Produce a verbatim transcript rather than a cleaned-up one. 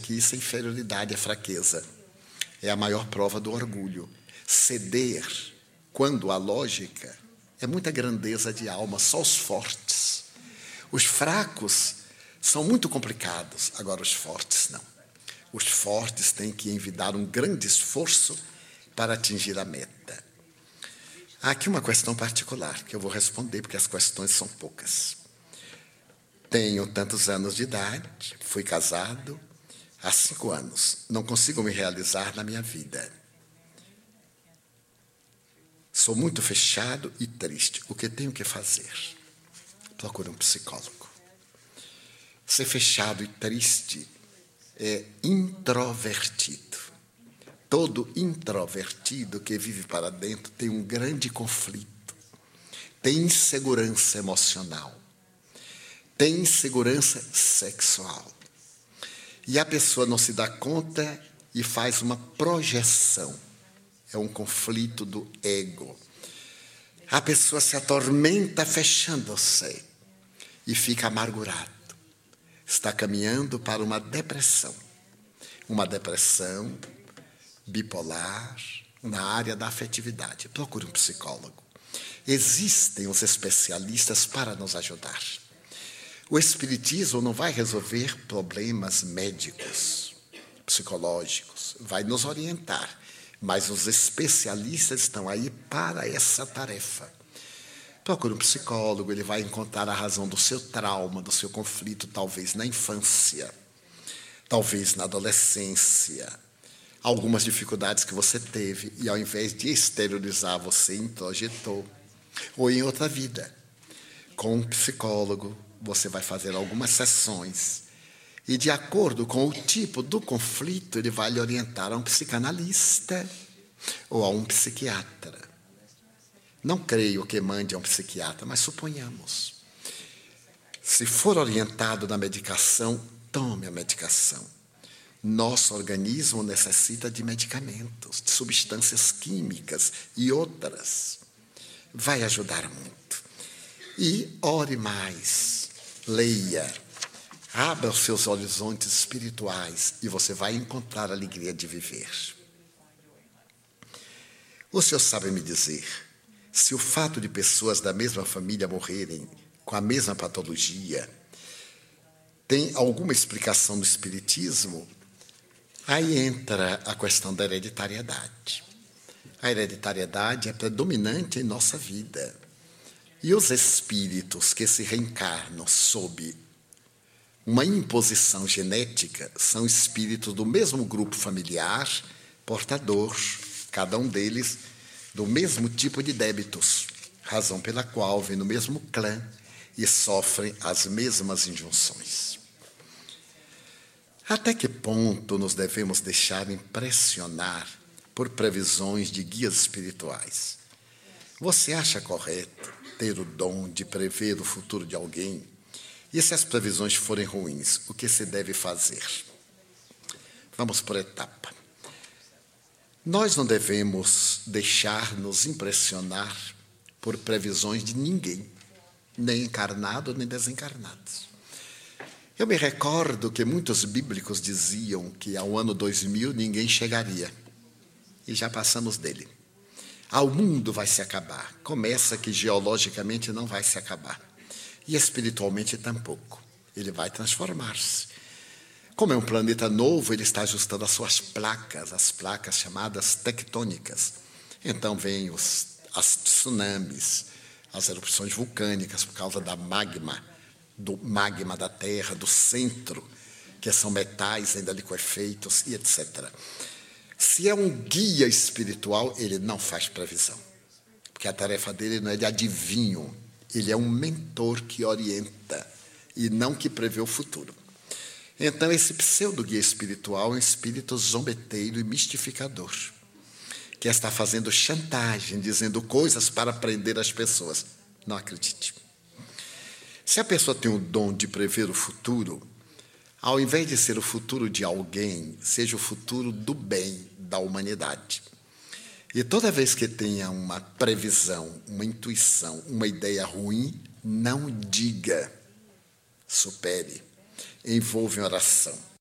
que isso é inferioridade, é fraqueza. É a maior prova do orgulho. Ceder, quando há lógica, é muita grandeza de alma, só os fortes. Os fracos são muito complicados, agora os fortes não. Os fortes têm que envidar um grande esforço para atingir a meta. Há aqui uma questão particular que eu vou responder, porque as questões são poucas. Tenho tantos anos de idade, fui casado há cinco anos, não consigo me realizar na minha vida. Sou muito fechado e triste. O que tenho que fazer? Procure um psicólogo. Ser fechado e triste é introvertido. Todo introvertido que vive para dentro tem um grande conflito, tem insegurança emocional, tem insegurança sexual. E a pessoa não se dá conta e faz uma projeção. É um conflito do ego. A pessoa se atormenta fechando-se e fica amargurado. Está caminhando para uma depressão. Uma depressão bipolar na área da afetividade. Procure um psicólogo. Existem os especialistas para nos ajudar. O espiritismo não vai resolver problemas médicos, psicológicos, vai nos orientar, mas os especialistas estão aí para essa tarefa. Procure um psicólogo, ele vai encontrar a razão do seu trauma, do seu conflito, talvez na infância, talvez na adolescência, algumas dificuldades que você teve e ao invés de exteriorizar, você introjetou, ou em outra vida. Com um psicólogo, você vai fazer algumas sessões e, de acordo com o tipo do conflito, ele vai lhe orientar a um psicanalista ou a um psiquiatra. Não creio que mande a um psiquiatra, mas suponhamos. Se for orientado na medicação, tome a medicação. Nosso organismo necessita de medicamentos, de substâncias químicas e outras. Vai ajudar muito. E ore mais, leia, abra os seus horizontes espirituais e você vai encontrar a alegria de viver. O senhor sabe me dizer se o fato de pessoas da mesma família morrerem com a mesma patologia tem alguma explicação no espiritismo? Aí entra a questão da hereditariedade. A hereditariedade é predominante em nossa vida. E os espíritos que se reencarnam sob uma imposição genética são espíritos do mesmo grupo familiar, portador, cada um deles do mesmo tipo de débitos, razão pela qual vêm no mesmo clã e sofrem as mesmas injunções. Até que ponto nos devemos deixar impressionar por previsões de guias espirituais? Você acha correto ter o dom de prever o futuro de alguém? E se as previsões forem ruins, o que se deve fazer? Vamos por etapa. Nós não devemos deixar-nos impressionar por previsões de ninguém, nem encarnado nem desencarnados. Eu me recordo que muitos bíblicos diziam que ao ano dois mil ninguém chegaria, e já passamos dele. Ah, o mundo vai se acabar. Começa que geologicamente não vai se acabar. E espiritualmente tampouco. Ele vai transformar-se. Como é um planeta novo, ele está ajustando as suas placas, as placas chamadas tectônicas. Então vêm os, as tsunamis, as erupções vulcânicas por causa da magma, do magma da Terra, do centro, que são metais ainda liquefeitos e etcétera. Se é um guia espiritual, ele não faz previsão, porque a tarefa dele não é de adivinho, ele é um mentor que orienta e não que prevê o futuro. Então, esse pseudo-guia espiritual é um espírito zombeteiro e mistificador, que está fazendo chantagem, dizendo coisas para prender as pessoas. Não acredite. Se a pessoa tem o dom de prever o futuro, ao invés de ser o futuro de alguém, seja o futuro do bem da humanidade. E toda vez que tenha uma previsão, uma intuição, uma ideia ruim, não diga, supere, envolve em oração.